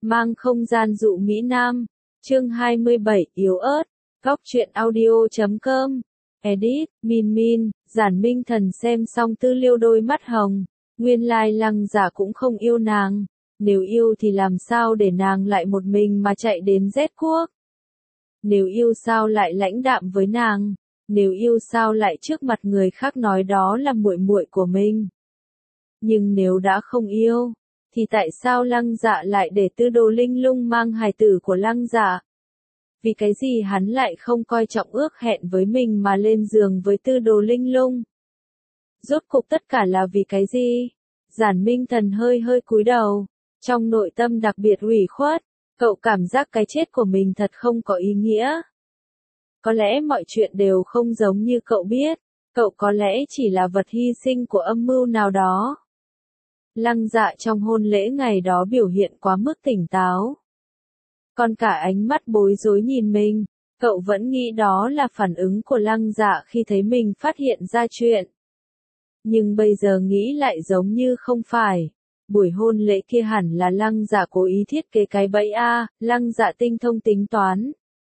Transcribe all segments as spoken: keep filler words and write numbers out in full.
Mang không gian dụ Mỹ Nam. Chương hai mươi bảy, yếu ớt. Góc truyện audio chấm com. Edit, Min Min. Giản Minh Thần xem xong tư liệu đôi mắt hồng. Nguyên lai Lăng Dạ cũng không yêu nàng. Nếu yêu thì làm sao để nàng lại một mình mà chạy đến Z quốc? Nếu yêu sao lại lãnh đạm với nàng? Nếu yêu sao lại trước mặt người khác nói đó là muội muội của mình? Nhưng nếu đã không yêu, thì tại sao Lăng Dạ lại để Tư Đồ Linh Lung mang hài tử của Lăng Dạ? Vì cái gì hắn lại không coi trọng ước hẹn với mình mà lên giường với Tư Đồ Linh Lung? Rốt cuộc tất cả là vì cái gì? Giản Minh Thần hơi hơi cúi đầu, trong nội tâm đặc biệt ủy khuất, cậu cảm giác cái chết của mình thật không có ý nghĩa. Có lẽ mọi chuyện đều không giống như cậu biết, cậu có lẽ chỉ là vật hy sinh của âm mưu nào đó. Lăng Dạ trong hôn lễ ngày đó biểu hiện quá mức tỉnh táo. Còn cả ánh mắt bối rối nhìn mình, cậu vẫn nghĩ đó là phản ứng của Lăng Dạ khi thấy mình phát hiện ra chuyện. Nhưng bây giờ nghĩ lại giống như không phải. Buổi hôn lễ kia hẳn là Lăng Dạ cố ý thiết kế cái bẫy a, Lăng Dạ tinh thông tính toán.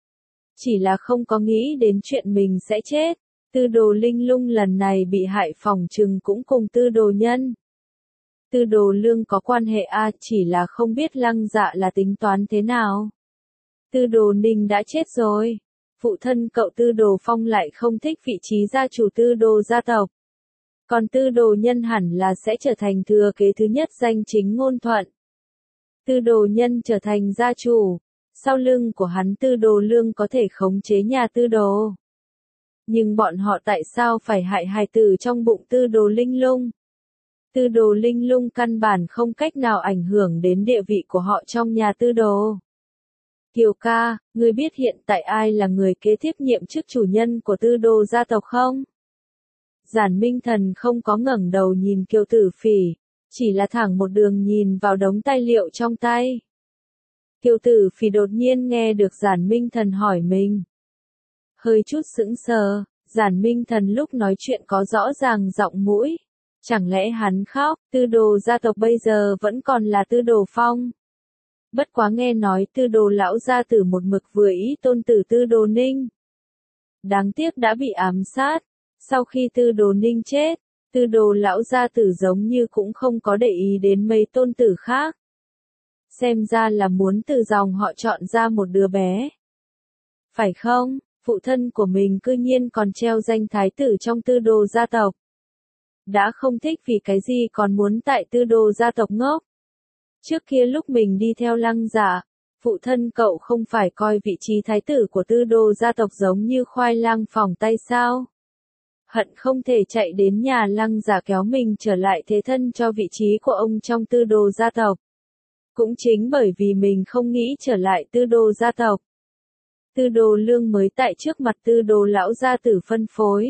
Chỉ là không có nghĩ đến chuyện mình sẽ chết. Tư Đồ Linh Lung lần này bị hại phỏng chừng cũng cùng Tư Đồ Nhân. Tư Đồ Lương có quan hệ a, chỉ là không biết Lăng Dạ là tính toán thế nào. Tư Đồ Ninh đã chết rồi. Phụ thân cậu Tư Đồ Phong lại không thích vị trí gia chủ Tư Đồ gia tộc. Còn Tư Đồ Nhân hẳn là sẽ trở thành thừa kế thứ nhất danh chính ngôn thuận. Tư Đồ Nhân trở thành gia chủ. Sau lưng của hắn Tư Đồ Lương có thể khống chế nhà Tư Đồ. Nhưng bọn họ tại sao phải hại hài tử trong bụng Tư Đồ Linh Lung? Tư Đồ Linh Lung căn bản không cách nào ảnh hưởng đến địa vị của họ trong nhà Tư Đồ. Kiều ca, ngươi biết hiện tại ai là người kế tiếp nhiệm chức chủ nhân của Tư Đồ gia tộc không? Giản Minh Thần không có ngẩng đầu nhìn Kiều Tử Phỉ, chỉ là thẳng một đường nhìn vào đống tài liệu trong tay. Kiều Tử Phỉ đột nhiên nghe được Giản Minh Thần hỏi mình. Hơi chút sững sờ, Giản Minh Thần lúc nói chuyện có rõ ràng giọng mũi. Chẳng lẽ hắn khóc, Tư Đồ gia tộc bây giờ vẫn còn là Tư Đồ Phong? Bất quá nghe nói Tư Đồ lão gia tử một mực vừa ý tôn tử Tư Đồ Ninh. Đáng tiếc đã bị ám sát. Sau khi Tư Đồ Ninh chết, Tư Đồ lão gia tử giống như cũng không có để ý đến mấy tôn tử khác. Xem ra là muốn từ dòng họ chọn ra một đứa bé. Phải không? Phụ thân của mình cư nhiên còn treo danh thái tử trong Tư Đồ gia tộc. Đã không thích vì cái gì còn muốn tại Tư Đồ gia tộc ngốc. Trước kia lúc mình đi theo Lăng Dạ, phụ thân cậu không phải coi vị trí thái tử của Tư Đồ gia tộc giống như khoai lang phỏng tay sao? Hận không thể chạy đến nhà Lăng Dạ kéo mình trở lại thế thân cho vị trí của ông trong Tư Đồ gia tộc. Cũng chính bởi vì mình không nghĩ trở lại Tư Đồ gia tộc. Tư Đồ Lương mới tại trước mặt Tư Đồ lão gia tử phân phối.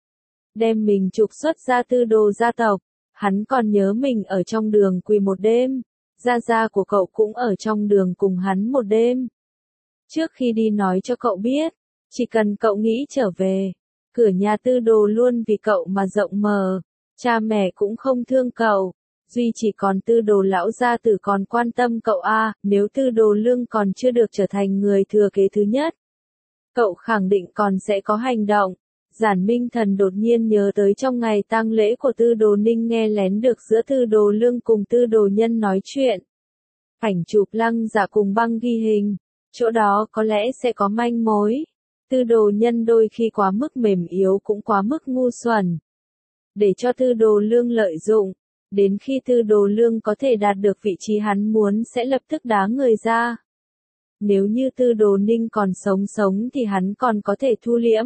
Đem mình trục xuất ra Tư Đồ gia tộc. Hắn còn nhớ mình ở trong đường quỳ một đêm. Gia gia của cậu cũng ở trong đường cùng hắn một đêm. Trước khi đi nói cho cậu biết, chỉ cần cậu nghĩ trở về, cửa nhà Tư Đồ luôn vì cậu mà rộng mở, cha mẹ cũng không thương cậu, duy chỉ còn Tư Đồ lão gia tử còn quan tâm cậu a, à, nếu Tư Đồ Lương còn chưa được trở thành người thừa kế thứ nhất, cậu khẳng định còn sẽ có hành động. Giản Minh Thần đột nhiên nhớ tới trong ngày tang lễ của Tư Đồ Ninh nghe lén được giữa Tư Đồ Lương cùng Tư Đồ Nhân nói chuyện. Ảnh chụp Lăng Dạ cùng băng ghi hình, chỗ đó có lẽ sẽ có manh mối. Tư Đồ Nhân đôi khi quá mức mềm yếu cũng quá mức ngu xuẩn. Để cho Tư Đồ Lương lợi dụng, đến khi Tư Đồ Lương có thể đạt được vị trí hắn muốn sẽ lập tức đá người ra. Nếu như Tư Đồ Ninh còn sống sống thì hắn còn có thể thu liễm.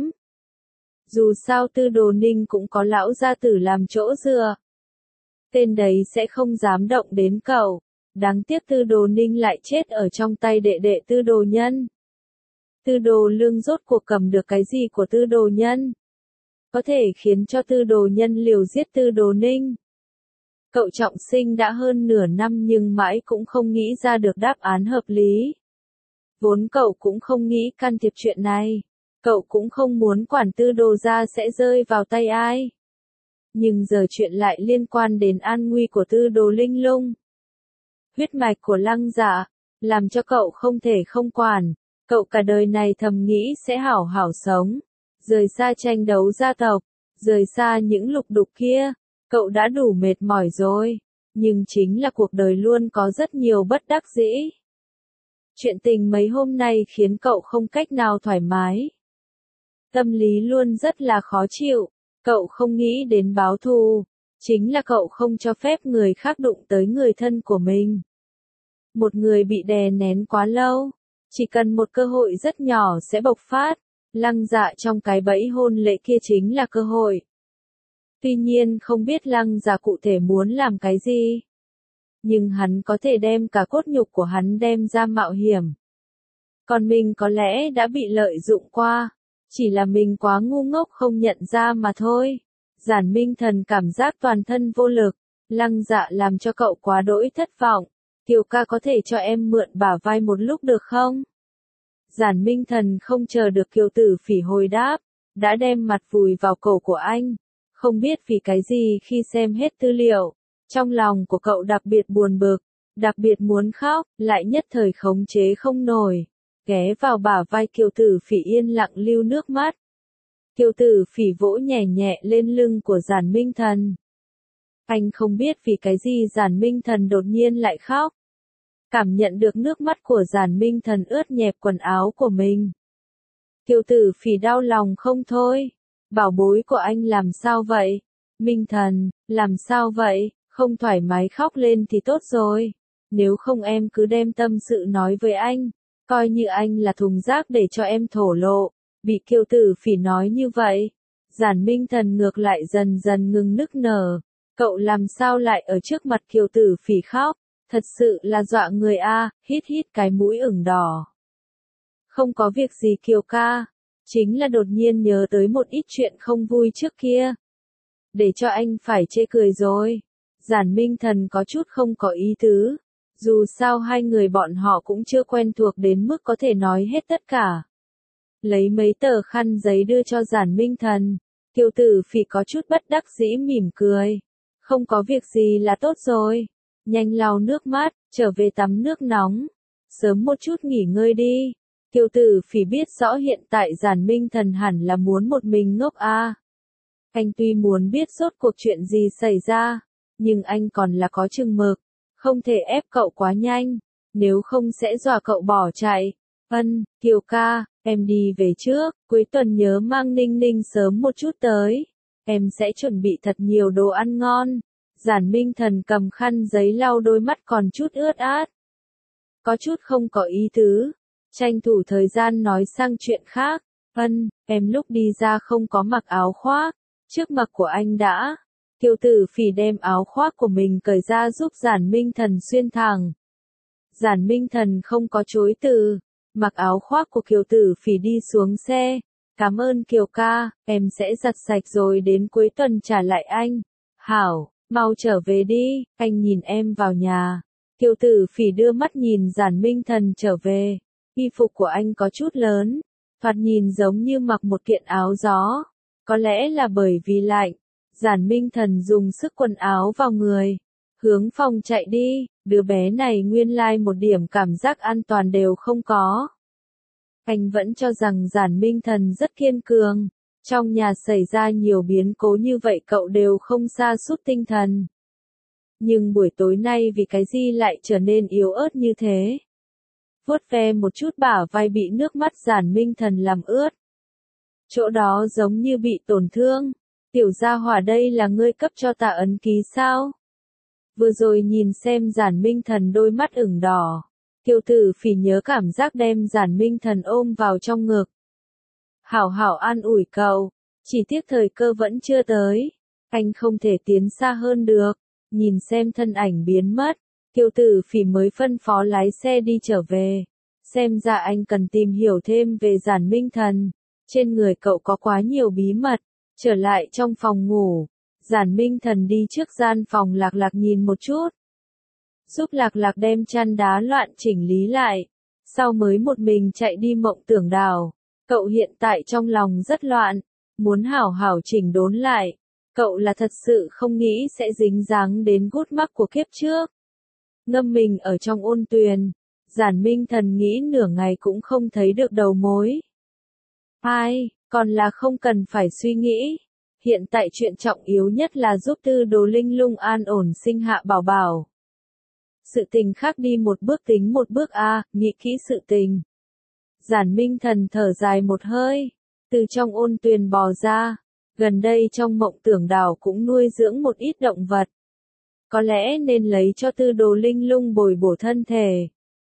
Dù sao Tư Đồ Ninh cũng có lão gia tử làm chỗ dựa. Tên đấy sẽ không dám động đến cậu. Đáng tiếc Tư Đồ Ninh lại chết ở trong tay đệ đệ Tư Đồ Nhân. Tư Đồ Lương rốt cuộc cầm được cái gì của Tư Đồ Nhân? Có thể khiến cho Tư Đồ Nhân liều giết Tư Đồ Ninh. Cậu trọng sinh đã hơn nửa năm nhưng mãi cũng không nghĩ ra được đáp án hợp lý. Vốn cậu cũng không nghĩ can thiệp chuyện này. Cậu cũng không muốn quản Tư Đồ gia sẽ rơi vào tay ai. Nhưng giờ chuyện lại liên quan đến an nguy của Tư Đồ Linh Lung. Huyết mạch của Lăng Dạ, làm cho cậu không thể không quản. Cậu cả đời này thầm nghĩ sẽ hảo hảo sống, rời xa tranh đấu gia tộc, rời xa những lục đục kia. Cậu đã đủ mệt mỏi rồi, nhưng chính là cuộc đời luôn có rất nhiều bất đắc dĩ. Chuyện tình mấy hôm nay khiến cậu không cách nào thoải mái. Tâm lý luôn rất là khó chịu, cậu không nghĩ đến báo thù, chính là cậu không cho phép người khác đụng tới người thân của mình. Một người bị đè nén quá lâu, chỉ cần một cơ hội rất nhỏ sẽ bộc phát. Lăng Dạ trong cái bẫy hôn lễ kia chính là cơ hội. Tuy nhiên không biết Lăng Dạ cụ thể muốn làm cái gì, nhưng hắn có thể đem cả cốt nhục của hắn đem ra mạo hiểm. Còn mình có lẽ đã bị lợi dụng qua, chỉ là mình quá ngu ngốc không nhận ra mà thôi. Giản Minh Thần cảm giác toàn thân vô lực, Lăng Dạ làm cho cậu quá đỗi thất vọng. Kiều ca có thể cho em mượn bả vai một lúc được không? Giản Minh Thần không chờ được Kiều Tử Phỉ hồi đáp, đã đem mặt vùi vào cổ của anh. Không biết vì cái gì khi xem hết tư liệu, trong lòng của cậu đặc biệt buồn bực, đặc biệt muốn khóc, lại nhất thời khống chế không nổi. Ghé vào bả vai Kiều Tử Phỉ yên lặng lưu nước mắt. Kiều Tử Phỉ vỗ nhẹ nhẹ lên lưng của Giản Minh Thần. Anh không biết vì cái gì Giản Minh Thần đột nhiên lại khóc. Cảm nhận được nước mắt của Giản Minh Thần ướt nhẹp quần áo của mình. Kiều Tử Phỉ đau lòng không thôi. Bảo bối của anh làm sao vậy? Minh Thần, làm sao vậy? Không thoải mái khóc lên thì tốt rồi. Nếu không em cứ đem tâm sự nói với anh. Coi như anh là thùng rác để cho em thổ lộ. Bị Kiều Tử Phỉ nói như vậy, Giản Minh Thần ngược lại dần dần ngừng nức nở. Cậu làm sao lại ở trước mặt Kiều Tử Phỉ khóc? Thật sự là dọa người a, hít hít cái mũi ửng đỏ. Không có việc gì Kiều ca, chính là đột nhiên nhớ tới một ít chuyện không vui trước kia. Để cho anh phải chê cười rồi. Giản Minh Thần có chút không có ý tứ. Dù sao hai người bọn họ cũng chưa quen thuộc đến mức có thể nói hết tất cả. Lấy mấy tờ khăn giấy đưa cho Giản Minh Thần. Kiều Tử Phỉ có chút bất đắc dĩ mỉm cười. Không có việc gì là tốt rồi. Nhanh lau nước mắt, trở về tắm nước nóng. Sớm một chút nghỉ ngơi đi. Kiều Tử Phỉ biết rõ hiện tại Giản Minh Thần hẳn là muốn một mình ngốc a. À. Anh tuy muốn biết rốt cuộc chuyện gì xảy ra, nhưng anh còn là có chừng mực. Không thể ép cậu quá nhanh, nếu không sẽ dọa cậu bỏ chạy. Ân, Kiều ca, em đi về trước, cuối tuần nhớ mang Ninh Ninh sớm một chút tới. Em sẽ chuẩn bị thật nhiều đồ ăn ngon. Giản Minh Thần cầm khăn giấy lau đôi mắt còn chút ướt át. Có chút không có ý tứ. Tranh thủ thời gian nói sang chuyện khác. Ân, em lúc đi ra không có mặc áo khoác. Trước mặt của anh đã. Kiều Tử Phỉ đem áo khoác của mình cởi ra giúp Giản Minh Thần xuyên thẳng. Giản Minh Thần không có chối từ. Mặc áo khoác của Kiều Tử Phỉ đi xuống xe. Cảm ơn Kiều ca, em sẽ giặt sạch rồi đến cuối tuần trả lại anh. Hảo, mau trở về đi, anh nhìn em vào nhà. Kiều Tử Phỉ đưa mắt nhìn Giản Minh Thần trở về. Y phục của anh có chút lớn, thoạt nhìn giống như mặc một kiện áo gió. Có lẽ là bởi vì lạnh. Giản Minh Thần dùng sức quần áo vào người. Hướng phòng chạy đi, đứa bé này nguyên lai một điểm cảm giác an toàn đều không có. Anh vẫn cho rằng Giản Minh Thần rất kiên cường. Trong nhà xảy ra nhiều biến cố như vậy cậu đều không sa sút tinh thần. Nhưng buổi tối nay vì cái gì lại trở nên yếu ớt như thế? Vuốt ve một chút bả vai bị nước mắt Giản Minh Thần làm ướt. Chỗ đó giống như bị tổn thương. Tiểu gia hỏa đây là ngươi cấp cho ta ấn ký sao? Vừa rồi nhìn xem Giản Minh Thần đôi mắt ửng đỏ. Kiều Tử Phỉ nhớ cảm giác đem Giản Minh Thần ôm vào trong ngực. Hảo hảo an ủi cậu. Chỉ tiếc thời cơ vẫn chưa tới. Anh không thể tiến xa hơn được. Nhìn xem thân ảnh biến mất. Kiều Tử Phỉ mới phân phó lái xe đi trở về. Xem ra anh cần tìm hiểu thêm về Giản Minh Thần. Trên người cậu có quá nhiều bí mật. Trở lại trong phòng ngủ. Giản Minh Thần đi trước gian phòng Lạc Lạc nhìn một chút. Giúp Lạc Lạc đem chăn đá loạn chỉnh lý lại. Sau mới một mình chạy đi Mộng Tưởng Đảo. Cậu hiện tại trong lòng rất loạn. Muốn hảo hảo chỉnh đốn lại. Cậu là thật sự không nghĩ sẽ dính dáng đến gút mắc của kiếp trước. Ngâm mình ở trong ôn tuyền. Giản Minh Thần nghĩ nửa ngày cũng không thấy được đầu mối. Ai, còn là không cần phải suy nghĩ. Hiện tại chuyện trọng yếu nhất là giúp Tư Đồ Linh Lung an ổn sinh hạ bảo bảo. Sự tình khác đi một bước tính một bước a, nghĩ kỹ sự tình. Giản Minh Thần thở dài một hơi, từ trong ôn tuyền bò ra, gần đây trong mộng tưởng đảo cũng nuôi dưỡng một ít động vật. Có lẽ nên lấy cho Tư Đồ Linh Lung bồi bổ thân thể.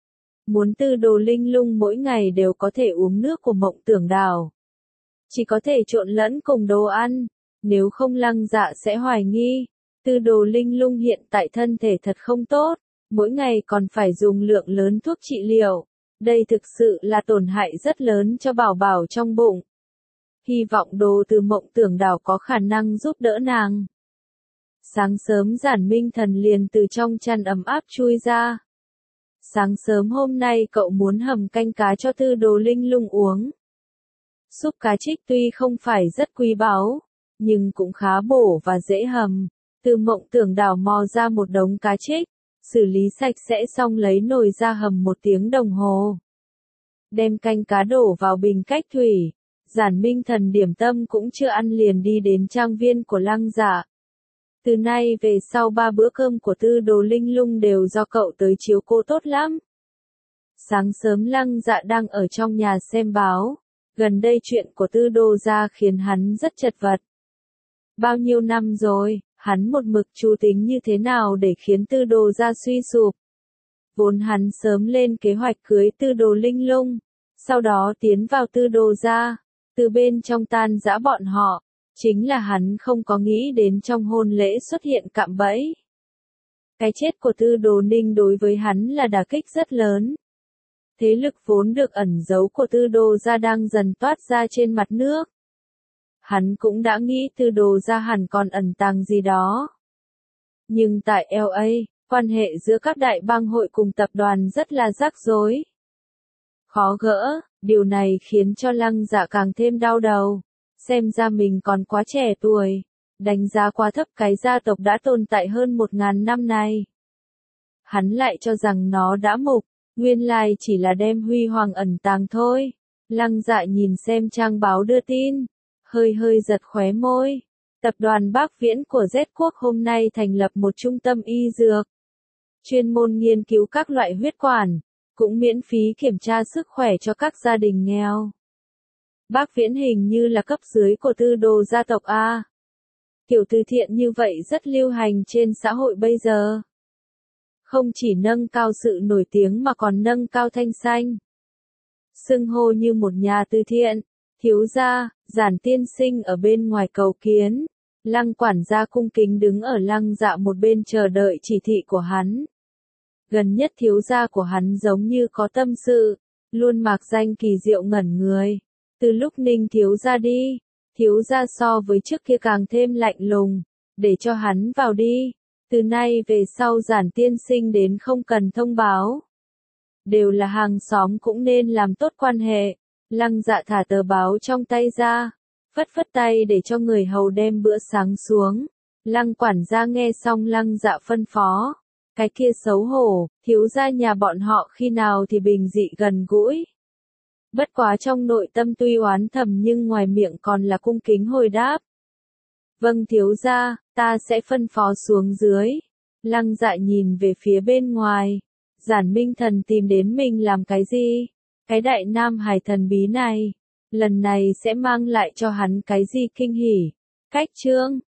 Muốn Tư Đồ Linh Lung mỗi ngày đều có thể uống nước của mộng tưởng đảo. Chỉ có thể trộn lẫn cùng đồ ăn, nếu không Lăng Dạ sẽ hoài nghi. Tư Đồ Linh Lung hiện tại thân thể thật không tốt, mỗi ngày còn phải dùng lượng lớn thuốc trị liệu. Đây thực sự là tổn hại rất lớn cho bảo bảo trong bụng. Hy vọng đồ từ mộng tưởng đảo có khả năng giúp đỡ nàng. Sáng sớm Giản Minh Thần liền từ trong chăn ấm áp chui ra. Sáng sớm hôm nay cậu muốn hầm canh cá cho Tư Đồ Linh Lung uống. Súp cá trích tuy không phải rất quý báu, nhưng cũng khá bổ và dễ hầm. Từ mộng tưởng đảo mò ra một đống cá trích, xử lý sạch sẽ xong lấy nồi ra hầm một tiếng đồng hồ. Đem canh cá đổ vào bình cách thủy. Giản Minh Thần điểm tâm cũng chưa ăn liền đi đến trang viên của Lăng Dạ. Từ nay về sau ba bữa cơm của Tư Đồ Linh Lung đều do cậu tới chiếu cô tốt lắm. Sáng sớm Lăng Dạ đang ở trong nhà xem báo. Gần đây chuyện của Tư Đồ gia khiến hắn rất chật vật. Bao nhiêu năm rồi, hắn một mực chú tính như thế nào để khiến Tư Đồ gia suy sụp. Vốn hắn sớm lên kế hoạch cưới Tư Đồ Linh Lung, sau đó tiến vào Tư Đồ gia, từ bên trong tan rã bọn họ. Chính là hắn không có nghĩ đến trong hôn lễ xuất hiện cạm bẫy. Cái chết của Tư Đồ Ninh đối với hắn là đả kích rất lớn. Thế lực vốn được ẩn giấu của Tư Đồ gia đang dần toát ra trên mặt nước. Hắn cũng đã nghĩ Tư Đồ gia hẳn còn ẩn tàng gì đó. Nhưng tại L A, quan hệ giữa các đại bang hội cùng tập đoàn rất là rắc rối. Khó gỡ, điều này khiến cho Lăng Dạ càng thêm đau đầu. Xem ra mình còn quá trẻ tuổi, đánh giá quá thấp cái gia tộc đã tồn tại hơn một ngàn năm này. Hắn lại cho rằng nó đã mục, nguyên lai chỉ là đem huy hoàng ẩn tàng thôi. Lăng Dạ nhìn xem trang báo đưa tin, hơi hơi giật khóe môi. Tập đoàn Bắc Viễn của Z Quốc hôm nay thành lập một trung tâm y dược, chuyên môn nghiên cứu các loại huyết quản, cũng miễn phí kiểm tra sức khỏe cho các gia đình nghèo. Bác Viễn hình như là cấp dưới của Tư Đồ gia tộc A. Kiểu từ thiện như vậy rất lưu hành trên xã hội bây giờ. Không chỉ nâng cao sự nổi tiếng mà còn nâng cao thanh danh. Xưng hô như một nhà từ thiện, thiếu gia, Giản tiên sinh ở bên ngoài cầu kiến. Lăng quản gia cung kính đứng ở Lăng Dạ một bên chờ đợi chỉ thị của hắn. Gần nhất thiếu gia của hắn giống như có tâm sự, luôn mạc danh kỳ diệu ngẩn người. Từ lúc Ninh thiếu gia đi, thiếu gia so với trước kia càng thêm lạnh lùng, để cho hắn vào đi. Từ nay về sau Giản tiên sinh đến không cần thông báo. Đều là hàng xóm cũng nên làm tốt quan hệ. Lăng Dạ thả tờ báo trong tay ra, phất phất tay để cho người hầu đem bữa sáng xuống. Lăng quản gia nghe xong Lăng Dạ phân phó. Cái kia xấu hổ, thiếu gia nhà bọn họ khi nào thì bình dị gần gũi. Bất quá trong nội tâm tuy oán thầm nhưng ngoài miệng còn là cung kính hồi đáp. Vâng thiếu gia, ta sẽ phân phó xuống dưới. Lăng Dạ nhìn về phía bên ngoài. Giản Minh Thần tìm đến mình làm cái gì? Cái đại nam hài thần bí này, lần này sẽ mang lại cho hắn cái gì kinh hỉ? Cách chương